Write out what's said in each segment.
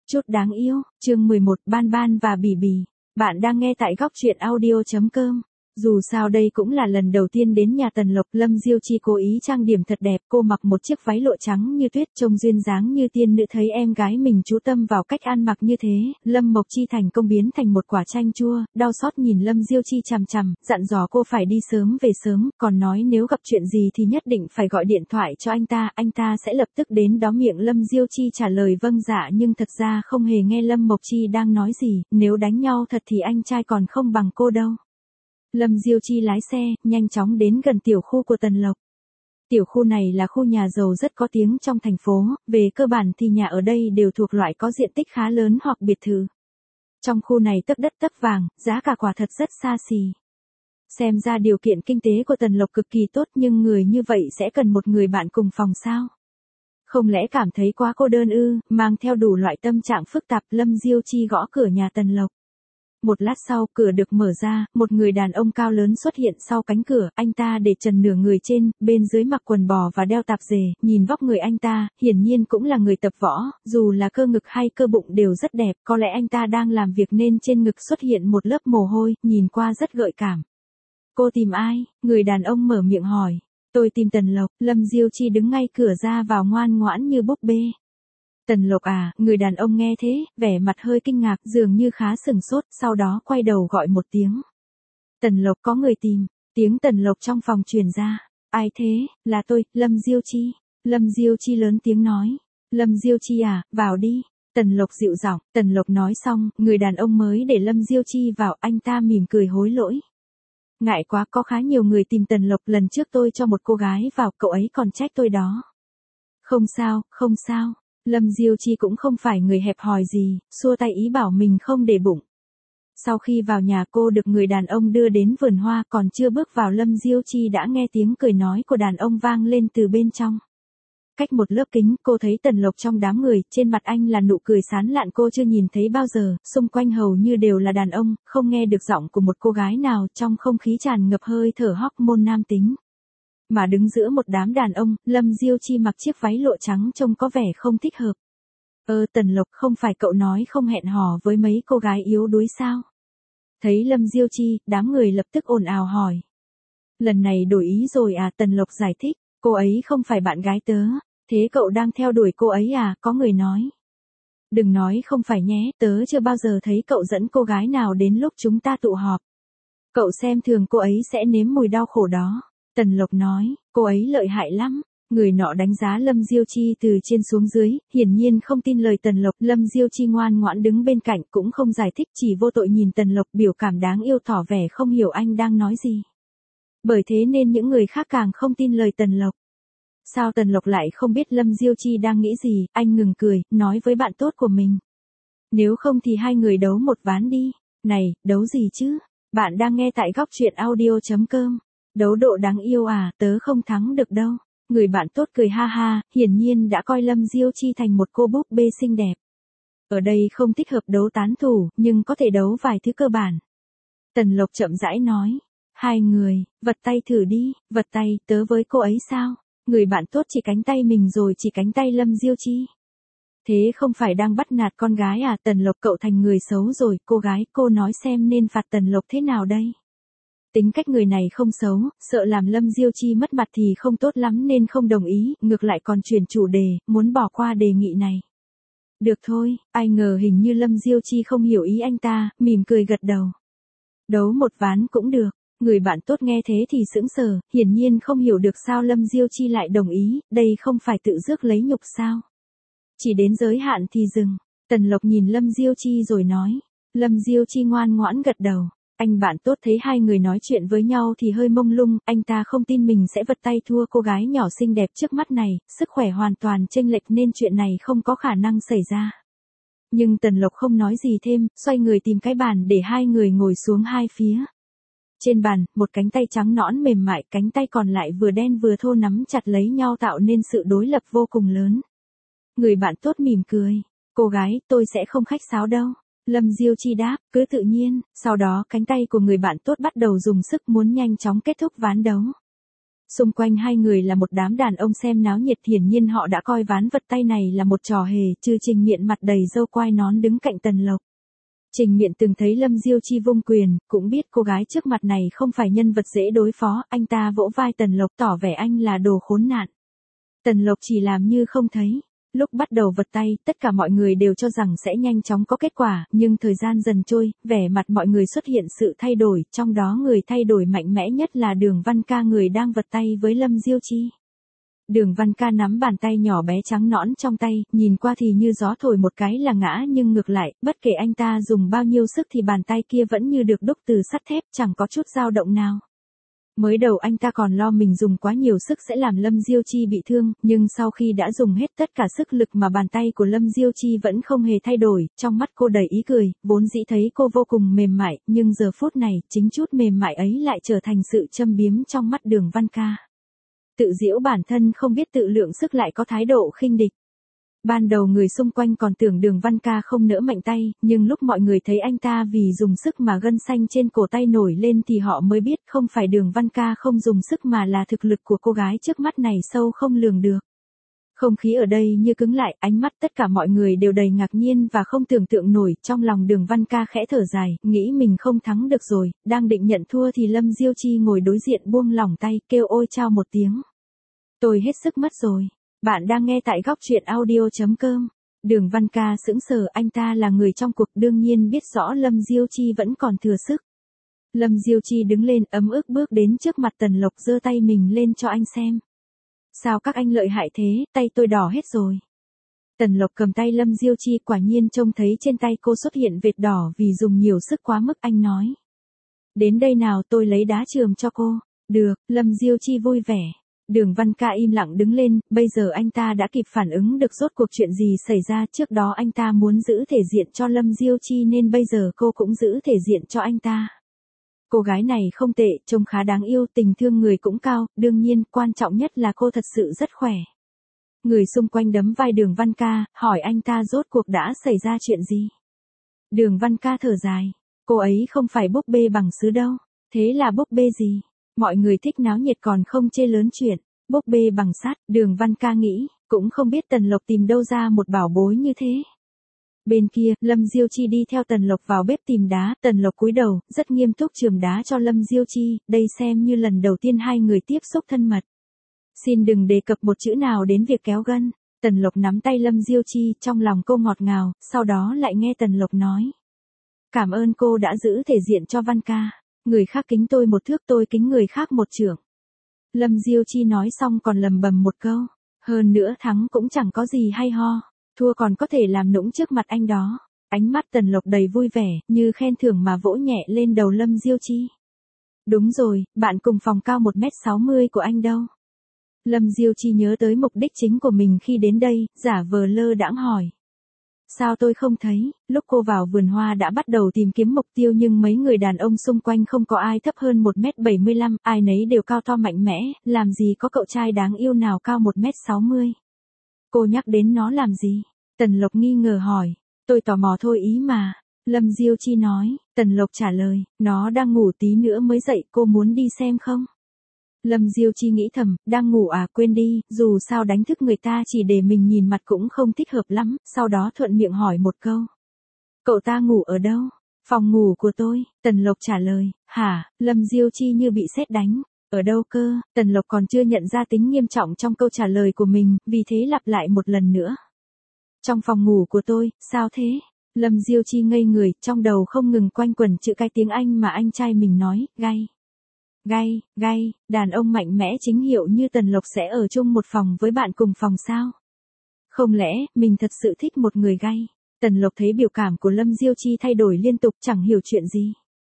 Chút đáng yêu, chương 11, Ban Ban và Bỉ Bỉ. Bạn đang nghe tại góc truyện audio.com. Dù sao đây cũng là lần đầu tiên đến nhà Tần Lộc, Lâm Diêu Chi cố ý trang điểm thật đẹp, cô mặc một chiếc váy lụa trắng như tuyết, trông duyên dáng như tiên nữ. Thấy em gái mình chú tâm vào cách ăn mặc như thế, Lâm Mộc Chi thành công biến thành một quả chanh chua, đau xót nhìn Lâm Diêu Chi chằm chằm, dặn dò cô phải đi sớm về sớm, còn nói nếu gặp chuyện gì thì nhất định phải gọi điện thoại cho anh ta sẽ lập tức đến đó. Miệng Lâm Diêu Chi trả lời vâng dạ nhưng thật ra không hề nghe Lâm Mộc Chi đang nói gì, nếu đánh nhau thật thì anh trai còn không bằng cô đâu. Lâm Diêu Chi lái xe, nhanh chóng đến gần tiểu khu của Tần Lộc. Tiểu khu này là khu nhà giàu rất có tiếng trong thành phố, về cơ bản thì nhà ở đây đều thuộc loại có diện tích khá lớn hoặc biệt thự. Trong khu này tấc đất tấc vàng, giá cả quả thật rất xa xỉ. Xem ra điều kiện kinh tế của Tần Lộc cực kỳ tốt, nhưng người như vậy sẽ cần một người bạn cùng phòng sao? Không lẽ cảm thấy quá cô đơn ư? Mang theo đủ loại tâm trạng phức tạp, Lâm Diêu Chi gõ cửa nhà Tần Lộc. Một lát sau, cửa được mở ra, một người đàn ông cao lớn xuất hiện sau cánh cửa, anh ta để trần nửa người trên, bên dưới mặc quần bò và đeo tạp dề, nhìn vóc người anh ta, hiển nhiên cũng là người tập võ, dù là cơ ngực hay cơ bụng đều rất đẹp, có lẽ anh ta đang làm việc nên trên ngực xuất hiện một lớp mồ hôi, nhìn qua rất gợi cảm. Cô tìm ai? Người đàn ông mở miệng hỏi. Tôi tìm Tần Lộc. Lâm Diêu Chi đứng ngay cửa ra vào ngoan ngoãn như búp bê. Tần Lộc à? Người đàn ông nghe thế, vẻ mặt hơi kinh ngạc, dường như khá sừng sốt, sau đó quay đầu gọi một tiếng. Tần Lộc, có người tìm. Tiếng Tần Lộc trong phòng truyền ra. Ai thế? Là tôi, Lâm Diêu Chi. Lâm Diêu Chi lớn tiếng nói. Lâm Diêu Chi à, vào đi. Tần Lộc dịu giọng. Tần Lộc nói xong, người đàn ông mới để Lâm Diêu Chi vào, anh ta mỉm cười hối lỗi. Ngại quá, có khá nhiều người tìm Tần Lộc, lần trước tôi cho một cô gái vào, cậu ấy còn trách tôi đó. Không sao, không sao. Lâm Diêu Chi cũng không phải người hẹp hòi gì, xua tay ý bảo mình không để bụng. Sau khi vào nhà, cô được người đàn ông đưa đến vườn hoa, còn chưa bước vào Lâm Diêu Chi đã nghe tiếng cười nói của đàn ông vang lên từ bên trong. Cách một lớp kính, cô thấy Tần Lộc trong đám người, trên mặt anh là nụ cười sán lạn cô chưa nhìn thấy bao giờ, xung quanh hầu như đều là đàn ông, không nghe được giọng của một cô gái nào, trong không khí tràn ngập hơi thở hormone nam tính. Mà đứng giữa một đám đàn ông, Lâm Diêu Chi mặc chiếc váy lụa trắng trông có vẻ không thích hợp. Tần Lộc, không phải cậu nói không hẹn hò với mấy cô gái yếu đuối sao? Thấy Lâm Diêu Chi, đám người lập tức ồn ào hỏi. Lần này đổi ý rồi à? Tần Lộc giải thích, cô ấy không phải bạn gái tớ. Thế cậu đang theo đuổi cô ấy à? Có người nói. Đừng nói không phải nhé, tớ chưa bao giờ thấy cậu dẫn cô gái nào đến lúc chúng ta tụ họp. Cậu xem thường cô ấy sẽ nếm mùi đau khổ đó. Tần Lộc nói, cô ấy lợi hại lắm. Người nọ đánh giá Lâm Diêu Chi từ trên xuống dưới, hiển nhiên không tin lời Tần Lộc. Lâm Diêu Chi ngoan ngoãn đứng bên cạnh cũng không giải thích, chỉ vô tội nhìn Tần Lộc, biểu cảm đáng yêu, tỏ vẻ không hiểu anh đang nói gì. Bởi thế nên những người khác càng không tin lời Tần Lộc. Sao Tần Lộc lại không biết Lâm Diêu Chi đang nghĩ gì? Anh ngừng cười, nói với bạn tốt của mình. Nếu không thì hai người đấu một ván đi. Này, đấu gì chứ? Bạn đang nghe tại góc truyện audio.com. Đấu độ đáng yêu à, tớ không thắng được đâu. Người bạn tốt cười ha ha, hiển nhiên đã coi Lâm Diêu Chi thành một cô búp bê xinh đẹp. Ở đây không thích hợp đấu tán thủ, nhưng có thể đấu vài thứ cơ bản. Tần Lộc chậm rãi nói. Hai người, vật tay thử đi. Vật tay, tớ với cô ấy sao? Người bạn tốt chỉ cánh tay mình rồi chỉ cánh tay Lâm Diêu Chi. Thế không phải đang bắt nạt con gái à? Tần Lộc, cậu thành người xấu rồi. Cô gái, cô nói xem nên phạt Tần Lộc thế nào đây? Tính cách người này không xấu, sợ làm Lâm Diêu Chi mất mặt thì không tốt lắm nên không đồng ý, ngược lại còn chuyển chủ đề, muốn bỏ qua đề nghị này. Được thôi, ai ngờ hình như Lâm Diêu Chi không hiểu ý anh ta, mỉm cười gật đầu. Đấu một ván cũng được. Người bạn tốt nghe thế thì sững sờ, hiển nhiên không hiểu được sao Lâm Diêu Chi lại đồng ý, đây không phải tự rước lấy nhục sao? Chỉ đến giới hạn thì dừng. Tần Lộc nhìn Lâm Diêu Chi rồi nói. Lâm Diêu Chi ngoan ngoãn gật đầu. Anh bạn tốt thấy hai người nói chuyện với nhau thì hơi mông lung, anh ta không tin mình sẽ vật tay thua cô gái nhỏ xinh đẹp trước mắt này, sức khỏe hoàn toàn chênh lệch nên chuyện này không có khả năng xảy ra. Nhưng Tần Lộc không nói gì thêm, xoay người tìm cái bàn để hai người ngồi xuống hai phía. Trên bàn, một cánh tay trắng nõn mềm mại, cánh tay còn lại vừa đen vừa thô nắm chặt lấy nhau tạo nên sự đối lập vô cùng lớn. Người bạn tốt mỉm cười. Cô gái, tôi sẽ không khách sáo đâu. Lâm Diêu Chi đáp, cứ tự nhiên, sau đó cánh tay của người bạn tốt bắt đầu dùng sức muốn nhanh chóng kết thúc ván đấu. Xung quanh hai người là một đám đàn ông xem náo nhiệt, hiển nhiên họ đã coi ván vật tay này là một trò hề. Trừ Trình Miện mặt đầy râu quai nón đứng cạnh Tần Lộc. Trình Miện từng thấy Lâm Diêu Chi vung quyền, cũng biết cô gái trước mặt này không phải nhân vật dễ đối phó, anh ta vỗ vai Tần Lộc tỏ vẻ anh là đồ khốn nạn. Tần Lộc chỉ làm như không thấy. Lúc bắt đầu vật tay, tất cả mọi người đều cho rằng sẽ nhanh chóng có kết quả, nhưng thời gian dần trôi, vẻ mặt mọi người xuất hiện sự thay đổi, trong đó người thay đổi mạnh mẽ nhất là Đường Văn Ca, người đang vật tay với Lâm Diêu Chi. Đường Văn Ca nắm bàn tay nhỏ bé trắng nõn trong tay, nhìn qua thì như gió thổi một cái là ngã, nhưng ngược lại, bất kể anh ta dùng bao nhiêu sức thì bàn tay kia vẫn như được đúc từ sắt thép, chẳng có chút dao động nào. Mới đầu anh ta còn lo mình dùng quá nhiều sức sẽ làm Lâm Diêu Chi bị thương, nhưng sau khi đã dùng hết tất cả sức lực mà bàn tay của Lâm Diêu Chi vẫn không hề thay đổi, trong mắt cô đầy ý cười, vốn dĩ thấy cô vô cùng mềm mại, nhưng giờ phút này, chính chút mềm mại ấy lại trở thành sự châm biếm trong mắt Đường Văn Ca. Tự giễu bản thân không biết tự lượng sức lại có thái độ khinh địch. Ban đầu người xung quanh còn tưởng Đường Văn Ca không nỡ mạnh tay, nhưng lúc mọi người thấy anh ta vì dùng sức mà gân xanh trên cổ tay nổi lên thì họ mới biết không phải Đường Văn Ca không dùng sức mà là thực lực của cô gái trước mắt này sâu không lường được. Không khí ở đây như cứng lại, ánh mắt tất cả mọi người đều đầy ngạc nhiên và không tưởng tượng nổi, trong lòng Đường Văn Ca khẽ thở dài, nghĩ mình không thắng được rồi, đang định nhận thua thì Lâm Diêu Chi ngồi đối diện buông lỏng tay, kêu ôi chao một tiếng. Tôi hết sức mất rồi. Bạn đang nghe tại góc truyện audio.com. Đường Văn Ca sững sờ, anh ta là người trong cuộc đương nhiên biết rõ Lâm Diêu Chi vẫn còn thừa sức. Lâm Diêu Chi đứng lên ấm ức bước đến trước mặt Tần Lộc giơ tay mình lên cho anh xem. Sao các anh lợi hại thế, tay tôi đỏ hết rồi. Tần Lộc cầm tay Lâm Diêu Chi, quả nhiên trông thấy trên tay cô xuất hiện vệt đỏ vì dùng nhiều sức quá mức, anh nói. Đến đây nào, tôi lấy đá chườm cho cô. Được, Lâm Diêu Chi vui vẻ. Đường Văn Ca im lặng đứng lên, bây giờ anh ta đã kịp phản ứng được rốt cuộc chuyện gì xảy ra, trước đó anh ta muốn giữ thể diện cho Lâm Diêu Chi nên bây giờ cô cũng giữ thể diện cho anh ta. Cô gái này không tệ, trông khá đáng yêu, tình thương người cũng cao, đương nhiên, quan trọng nhất là cô thật sự rất khỏe. Người xung quanh đấm vai Đường Văn Ca, hỏi anh ta rốt cuộc đã xảy ra chuyện gì. Đường Văn Ca thở dài, cô ấy không phải búp bê bằng sứ đâu, thế là búp bê gì? Mọi người thích náo nhiệt còn không chê lớn chuyện, búp bê bằng sắt, Đường Văn Ca nghĩ, cũng không biết Tần Lộc tìm đâu ra một bảo bối như thế. Bên kia, Lâm Diêu Chi đi theo Tần Lộc vào bếp tìm đá, Tần Lộc cúi đầu, rất nghiêm túc chườm đá cho Lâm Diêu Chi, đây xem như lần đầu tiên hai người tiếp xúc thân mật. Xin đừng đề cập một chữ nào đến việc kéo gân. Tần Lộc nắm tay Lâm Diêu Chi, trong lòng cô ngọt ngào, sau đó lại nghe Tần Lộc nói. Cảm ơn cô đã giữ thể diện cho Văn Ca. Người khác kính tôi một thước, tôi kính người khác một chưởng. Lâm Diêu Chi nói xong còn lầm bầm một câu. Hơn nữa thắng cũng chẳng có gì hay ho. Thua còn có thể làm nũng trước mặt anh đó. Ánh mắt Tần Lộc đầy vui vẻ, như khen thưởng mà vỗ nhẹ lên đầu Lâm Diêu Chi. Đúng rồi, bạn cùng phòng cao 1m60 của anh đâu? Lâm Diêu Chi nhớ tới mục đích chính của mình khi đến đây, giả vờ lơ đãng hỏi. Sao tôi không thấy, lúc cô vào vườn hoa đã bắt đầu tìm kiếm mục tiêu nhưng mấy người đàn ông xung quanh không có ai thấp hơn 1m75, ai nấy đều cao to mạnh mẽ, làm gì có cậu trai đáng yêu nào cao 1m60. Cô nhắc đến nó làm gì? Tần Lộc nghi ngờ hỏi, tôi tò mò thôi ý mà. Lâm Diêu Chi nói, Tần Lộc trả lời, nó đang ngủ tí nữa mới dậy, cô muốn đi xem không? Lâm Diêu Chi nghĩ thầm, đang ngủ à, quên đi, dù sao đánh thức người ta chỉ để mình nhìn mặt cũng không thích hợp lắm, sau đó thuận miệng hỏi một câu. Cậu ta ngủ ở đâu? Phòng ngủ của tôi, Tần Lộc trả lời, hả? Lâm Diêu Chi như bị sét đánh. Ở đâu cơ? Tần Lộc còn chưa nhận ra tính nghiêm trọng trong câu trả lời của mình, vì thế lặp lại một lần nữa. Trong phòng ngủ của tôi, sao thế? Lâm Diêu Chi ngây người, trong đầu không ngừng quanh quẩn chữ cái tiếng Anh mà anh trai mình nói, gay. Gay, gay, đàn ông mạnh mẽ chính hiệu như Tần Lộc sẽ ở chung một phòng với bạn cùng phòng sao? Không lẽ, mình thật sự thích một người gay? Tần Lộc thấy biểu cảm của Lâm Diêu Chi thay đổi liên tục chẳng hiểu chuyện gì.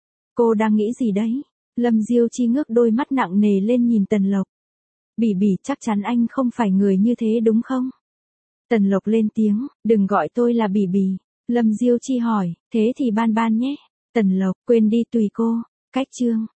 Cô đang nghĩ gì đấy? Lâm Diêu Chi ngước đôi mắt nặng nề lên nhìn Tần Lộc. Bỉ bỉ, chắc chắn anh không phải người như thế đúng không? Tần Lộc lên tiếng, đừng gọi tôi là bỉ bỉ. Lâm Diêu Chi hỏi, thế thì Ban Ban nhé. Tần Lộc, quên đi tùy cô. Cách chương.